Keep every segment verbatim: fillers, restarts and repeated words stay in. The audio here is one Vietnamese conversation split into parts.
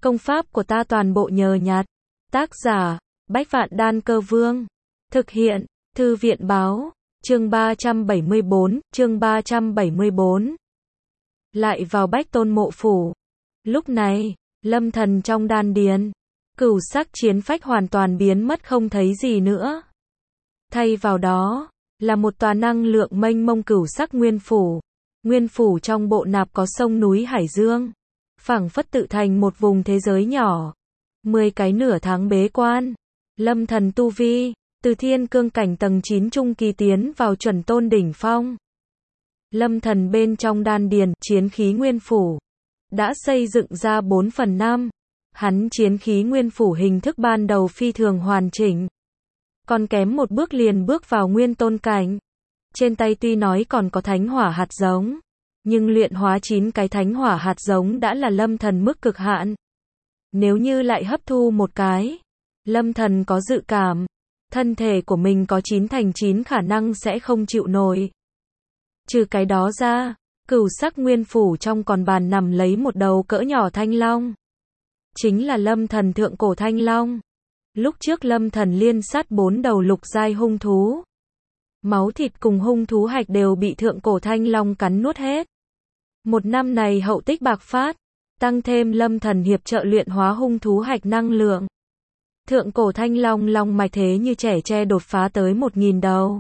Công pháp của ta toàn bộ nhờ nhặt. Tác giả, Bách Vạn Đan Cơ Vương. Thực hiện, Thư viện Báo. Chương ba trăm bảy mươi bốn, chương ba trăm bảy mươi bốn. Lại vào Bách Tôn mộ phủ. Lúc này, lâm thần trong đan điền, cửu sắc chiến phách hoàn toàn biến mất không thấy gì nữa. Thay vào đó, là một tòa năng lượng mênh mông cửu sắc nguyên phủ. Nguyên phủ trong bộ nạp có sông núi hải dương, phảng phất tự thành một vùng thế giới nhỏ. Mười cái nửa tháng bế quan, lâm thần tu vi, từ thiên cương cảnh tầng chín trung kỳ tiến vào chuẩn tôn đỉnh phong. Lâm thần bên trong đan điền, chiến khí nguyên phủ, đã xây dựng ra bốn phần năm. Hắn chiến khí nguyên phủ hình thức ban đầu phi thường hoàn chỉnh. Còn kém một bước liền bước vào nguyên tôn cảnh. Trên tay tuy nói còn có thánh hỏa hạt giống, nhưng luyện hóa chín cái thánh hỏa hạt giống đã là lâm thần mức cực hạn. Nếu như lại hấp thu một cái, lâm thần có dự cảm, thân thể của mình có chín thành chín khả năng sẽ không chịu nổi. Trừ cái đó ra, cửu sắc nguyên phủ trong còn bàn nằm lấy một đầu cỡ nhỏ thanh long. Chính là lâm thần thượng cổ thanh long. Lúc trước lâm thần liên sát bốn đầu lục giai hung thú. Máu thịt cùng hung thú hạch đều bị thượng cổ thanh long cắn nuốt hết. Một năm này hậu tích bạc phát, tăng thêm lâm thần hiệp trợ luyện hóa hung thú hạch năng lượng. Thượng cổ thanh long long mạch thế như trẻ tre đột phá tới một nghìn đầu.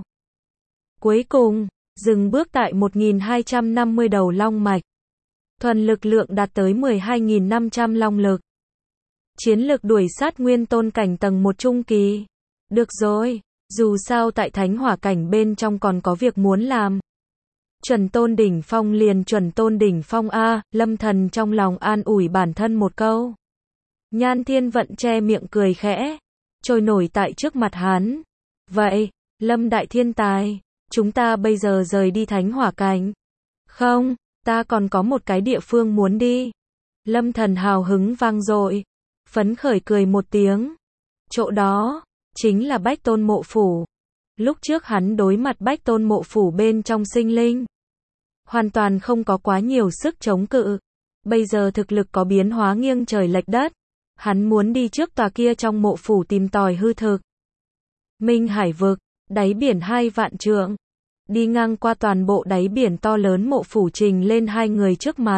Cuối cùng, dừng bước tại một nghìn hai trăm năm mươi đầu long mạch. Thuần lực lượng đạt tới mười hai nghìn năm trăm long lực. Chiến lực đuổi sát nguyên tôn cảnh tầng một trung kỳ. Được rồi, dù sao tại thánh hỏa cảnh bên trong còn có việc muốn làm. Chuẩn tôn đỉnh phong liền chuẩn tôn đỉnh phong a, lâm thần trong lòng an ủi bản thân một câu. Nhan Thiên Vận che miệng cười khẽ, trôi nổi tại trước mặt hắn. Vậy, lâm đại thiên tài, chúng ta bây giờ rời đi thánh hỏa cảnh. Không, ta còn có một cái địa phương muốn đi. Lâm thần hào hứng vang dội, phấn khởi cười một tiếng. Chỗ đó, chính là Bách Tôn mộ phủ. Lúc trước hắn đối mặt Bách Tôn mộ phủ bên trong sinh linh, hoàn toàn không có quá nhiều sức chống cự. Bây giờ thực lực có biến hóa nghiêng trời lệch đất. Hắn muốn đi trước tòa kia trong mộ phủ tìm tòi hư thực. Minh Hải vực, đáy biển hai vạn trượng. Đi ngang qua toàn bộ đáy biển to lớn mộ phủ trình lên hai người trước mặt.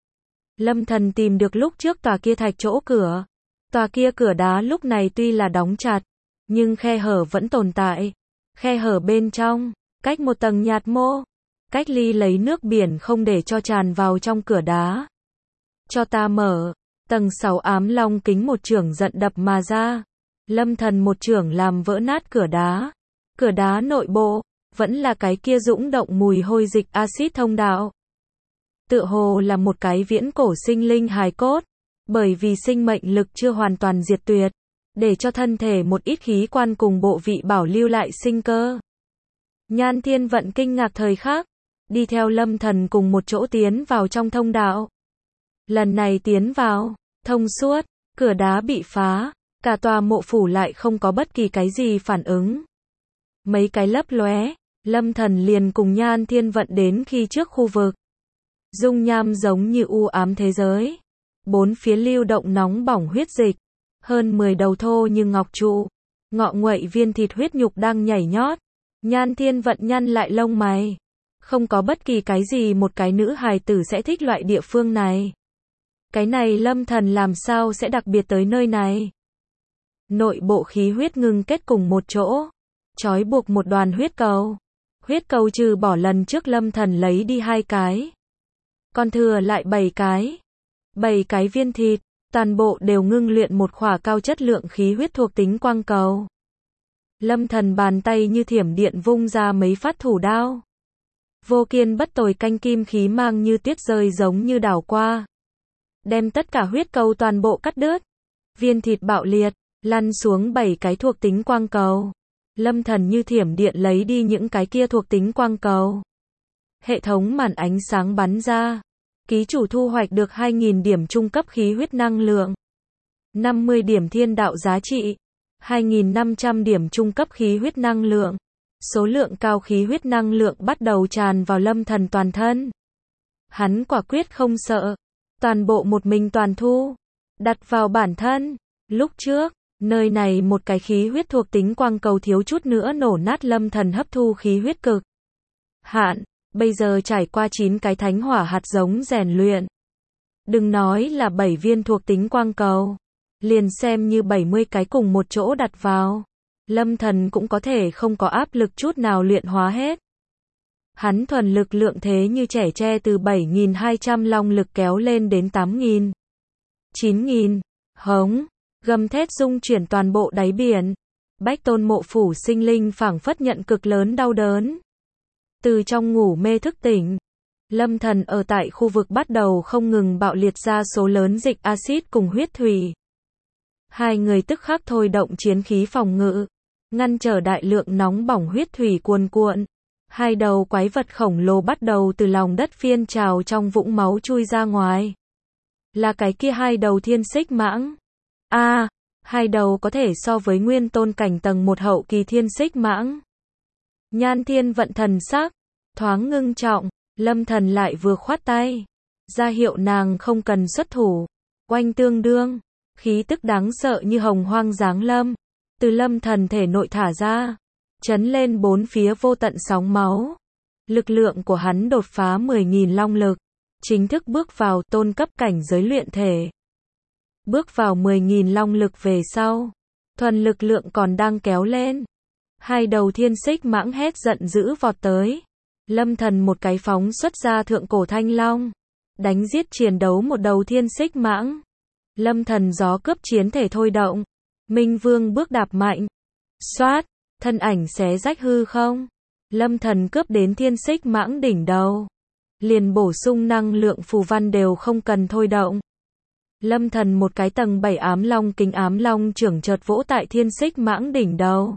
Lâm thần tìm được lúc trước tòa kia thạch chỗ cửa. Tòa kia cửa đá lúc này tuy là đóng chặt, nhưng khe hở vẫn tồn tại. Khe hở bên trong, cách một tầng nhạt mô, cách ly lấy nước biển không để cho tràn vào trong cửa đá. Cho ta mở. Tầng sáu ám long kính một chưởng giận đập mà ra. Lâm thần một chưởng làm vỡ nát cửa đá. Cửa đá nội bộ, vẫn là cái kia dũng động mùi hôi dịch axit thông đạo. Tựa hồ là một cái viễn cổ sinh linh hài cốt. Bởi vì sinh mệnh lực chưa hoàn toàn diệt tuyệt, để cho thân thể một ít khí quan cùng bộ vị bảo lưu lại sinh cơ. Nhan Thiên Vận kinh ngạc thời khắc, đi theo lâm thần cùng một chỗ tiến vào trong thông đạo. Lần này tiến vào, thông suốt, cửa đá bị phá, cả tòa mộ phủ lại không có bất kỳ cái gì phản ứng. Mấy cái lấp lóe, lâm thần liền cùng Nhan Thiên Vận đến khi trước khu vực. Dung nham giống như u ám thế giới. Bốn phía lưu động nóng bỏng huyết dịch. Hơn mười đầu thô như ngọc trụ. Ngọ nguậy viên thịt huyết nhục đang nhảy nhót. Nhan Thiên Vận nhăn lại lông mày. Không có bất kỳ cái gì một cái nữ hài tử sẽ thích loại địa phương này. Cái này lâm thần làm sao sẽ đặc biệt tới nơi này. Nội bộ khí huyết ngưng kết cùng một chỗ. Trói buộc một đoàn huyết cầu. Huyết cầu trừ bỏ lần trước lâm thần lấy đi hai cái. Còn thừa lại bảy cái. Bảy cái viên thịt, toàn bộ đều ngưng luyện một khỏa cao chất lượng khí huyết thuộc tính quang cầu. Lâm thần bàn tay như thiểm điện vung ra mấy phát thủ đao. Vô kiên bất tồi canh kim khí mang như tuyết rơi giống như đảo qua. Đem tất cả huyết cầu toàn bộ cắt đứt. Viên thịt bạo liệt, lăn xuống bảy cái thuộc tính quang cầu. Lâm thần như thiểm điện lấy đi những cái kia thuộc tính quang cầu. Hệ thống màn ánh sáng bắn ra. Ký chủ thu hoạch được hai nghìn điểm trung cấp khí huyết năng lượng. năm mươi điểm thiên đạo giá trị. hai nghìn năm trăm điểm trung cấp khí huyết năng lượng. Số lượng cao khí huyết năng lượng bắt đầu tràn vào lâm thần toàn thân. Hắn quả quyết không sợ. Toàn bộ một mình toàn thu. đặt vào bản thân. Lúc trước, nơi này một cái khí huyết thuộc tính quang cầu thiếu chút nữa nổ nát Lâm Thần hấp thu khí huyết cực hạn, bây giờ trải qua chín cái thánh hỏa hạt giống rèn luyện. Đừng nói là bảy viên thuộc tính quang cầu, liền xem như bảy mươi cái cùng một chỗ đặt vào, Lâm Thần cũng có thể không có áp lực chút nào luyện hóa hết. Hắn thuần lực lượng thế như trẻ tre từ bảy nghìn hai trăm long lực kéo lên đến tám nghìn, chín nghìn, hống, gầm thét rung chuyển toàn bộ đáy biển. Bách Tôn Mộ Phủ sinh linh phảng phất nhận cực lớn đau đớn. Từ trong ngủ mê thức tỉnh, Lâm Thần ở tại khu vực bắt đầu không ngừng bạo liệt ra số lớn dịch axit cùng huyết thủy. Hai người tức khắc thôi động chiến khí phòng ngự, ngăn trở đại lượng nóng bỏng huyết thủy cuồn cuộn. Hai đầu quái vật khổng lồ bắt đầu từ lòng đất phiên trào trong vũng máu chui ra ngoài. Là cái kia hai đầu thiên xích mãng. A, à, hai đầu có thể so với nguyên tôn cảnh tầng một hậu kỳ thiên xích mãng. Nhan Thiên Vận thần sắc thoáng ngưng trọng, Lâm Thần lại vừa khoát tay, ra hiệu nàng không cần xuất thủ. Oanh tương đương, khí tức đáng sợ như hồng hoang giáng lâm, từ Lâm Thần thể nội thả ra, chấn lên bốn phía vô tận sóng máu. Lực lượng của hắn đột phá mười nghìn long lực, chính thức bước vào tôn cấp cảnh giới luyện thể. Bước vào mười nghìn long lực về sau, thuần lực lượng còn đang kéo lên. Hai đầu thiên xích mãng hét giận dữ vọt tới. Lâm Thần một cái phóng xuất ra thượng cổ thanh long, đánh giết chiến đấu một đầu thiên xích mãng. Lâm Thần gió cướp chiến thể thôi động, Minh Vương bước đạp mạnh, xoát, thân ảnh xé rách hư không. Lâm Thần cướp đến thiên xích mãng đỉnh đầu, liền bổ sung năng lượng phù văn đều không cần thôi động. Lâm Thần một cái tầng bảy ám long kính ám long trưởng chợt vỗ tại thiên xích mãng đỉnh đầu.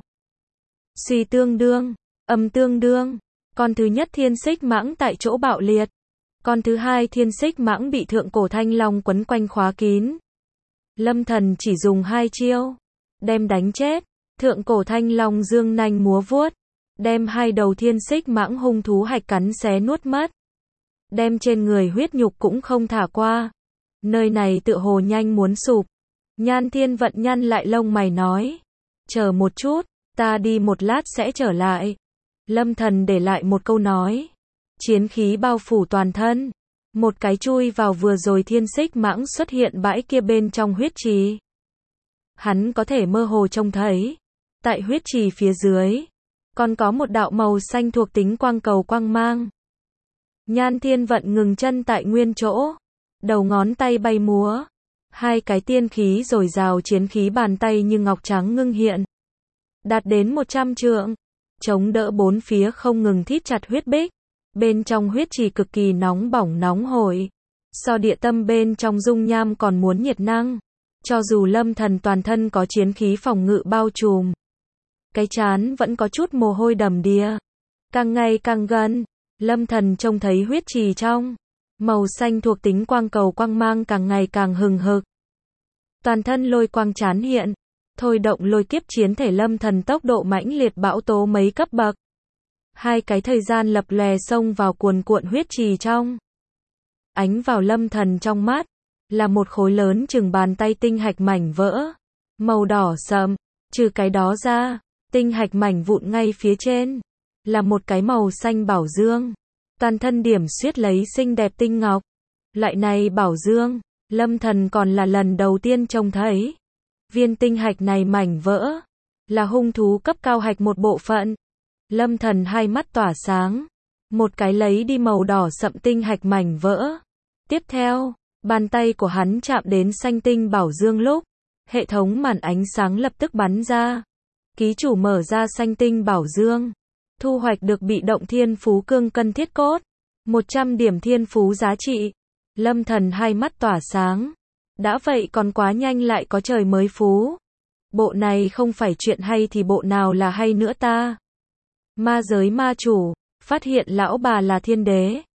Suy tương đương, âm tương đương, con thứ nhất thiên xích mãng tại chỗ bạo liệt. Con thứ hai thiên xích mãng bị thượng cổ thanh long quấn quanh khóa kín. Lâm Thần chỉ dùng hai chiêu, đem đánh chết. Thượng cổ thanh long dương nanh múa vuốt, đem hai đầu thiên xích mãng hung thú hạch cắn xé nuốt mất. Đem trên người huyết nhục cũng không thả qua. Nơi này tựa hồ nhanh muốn sụp. Nhan Thiên Vận nhăn lại lông mày nói, chờ một chút, ta đi một lát sẽ trở lại. Lâm Thần để lại một câu nói, chiến khí bao phủ toàn thân, một cái chui vào vừa rồi thiên xích mãng xuất hiện bãi kia bên trong huyết trì. Hắn có thể mơ hồ trông thấy, tại huyết trì phía dưới, còn có một đạo màu xanh thuộc tính quang cầu quang mang. Nhan Thiên Vận ngừng chân tại nguyên chỗ, đầu ngón tay bay múa, hai cái tiên khí dồi dào chiến khí bàn tay như ngọc trắng ngưng hiện, đạt đến một trăm trượng, chống đỡ bốn phía không ngừng thít chặt huyết bích. Bên trong huyết trì cực kỳ nóng bỏng nóng hổi, so địa tâm bên trong dung nham còn muốn nhiệt năng. Cho dù Lâm Thần toàn thân có chiến khí phòng ngự bao trùm, cái trán vẫn có chút mồ hôi đầm đìa. Càng ngày càng gần, Lâm Thần trông thấy huyết trì trong màu xanh thuộc tính quang cầu quang mang càng ngày càng hừng hực. Toàn thân lôi quang chán hiện, thôi động lôi kiếp chiến thể Lâm Thần tốc độ mãnh liệt bão tố mấy cấp bậc. Hai cái thời gian lập lòe xông vào cuồn cuộn huyết trì trong. Ánh vào Lâm Thần trong mắt, là một khối lớn chừng bàn tay tinh hạch mảnh vỡ, màu đỏ sậm. Trừ cái đó ra, tinh hạch mảnh vụn ngay phía trên, là một cái màu xanh bảo dương. Toàn thân điểm xuyết lấy xinh đẹp tinh ngọc. Loại này bảo dương, Lâm Thần còn là lần đầu tiên trông thấy. Viên tinh hạch này mảnh vỡ, là hung thú cấp cao hạch một bộ phận. Lâm Thần hai mắt tỏa sáng, một cái lấy đi màu đỏ sậm tinh hạch mảnh vỡ. Tiếp theo, bàn tay của hắn chạm đến xanh tinh bảo dương lúc, hệ thống màn ánh sáng lập tức bắn ra. Ký chủ mở ra xanh tinh bảo dương, thu hoạch được bị động thiên phú cương cân thiết cốt, một trăm điểm thiên phú giá trị. Lâm Thần hai mắt tỏa sáng, đã vậy còn quá nhanh lại có trời mới phú. Bộ này không phải chuyện hay thì bộ nào là hay nữa ta. Ma giới ma chủ, phát hiện lão bà là thiên đế.